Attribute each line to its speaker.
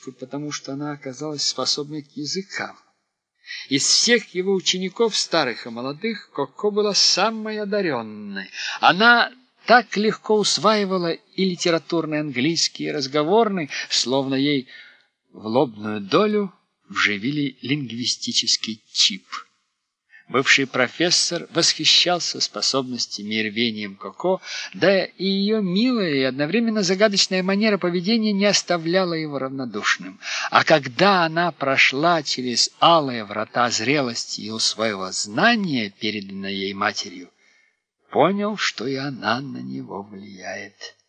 Speaker 1: потому что она оказалась способной к языкам. Из всех его учеников, старых и молодых, Коко была самой одаренной. Она так легко усваивала и литературный английский, и разговорный, словно ей в лобную долю вживили лингвистический чип. Бывший профессор восхищался способностями и рвением Коко, да и ее милая и одновременно загадочная манера поведения не оставляла его равнодушным. А когда она прошла через алые врата зрелости и усвоила знания, переданные ей матерью, понял, что и она на него влияет.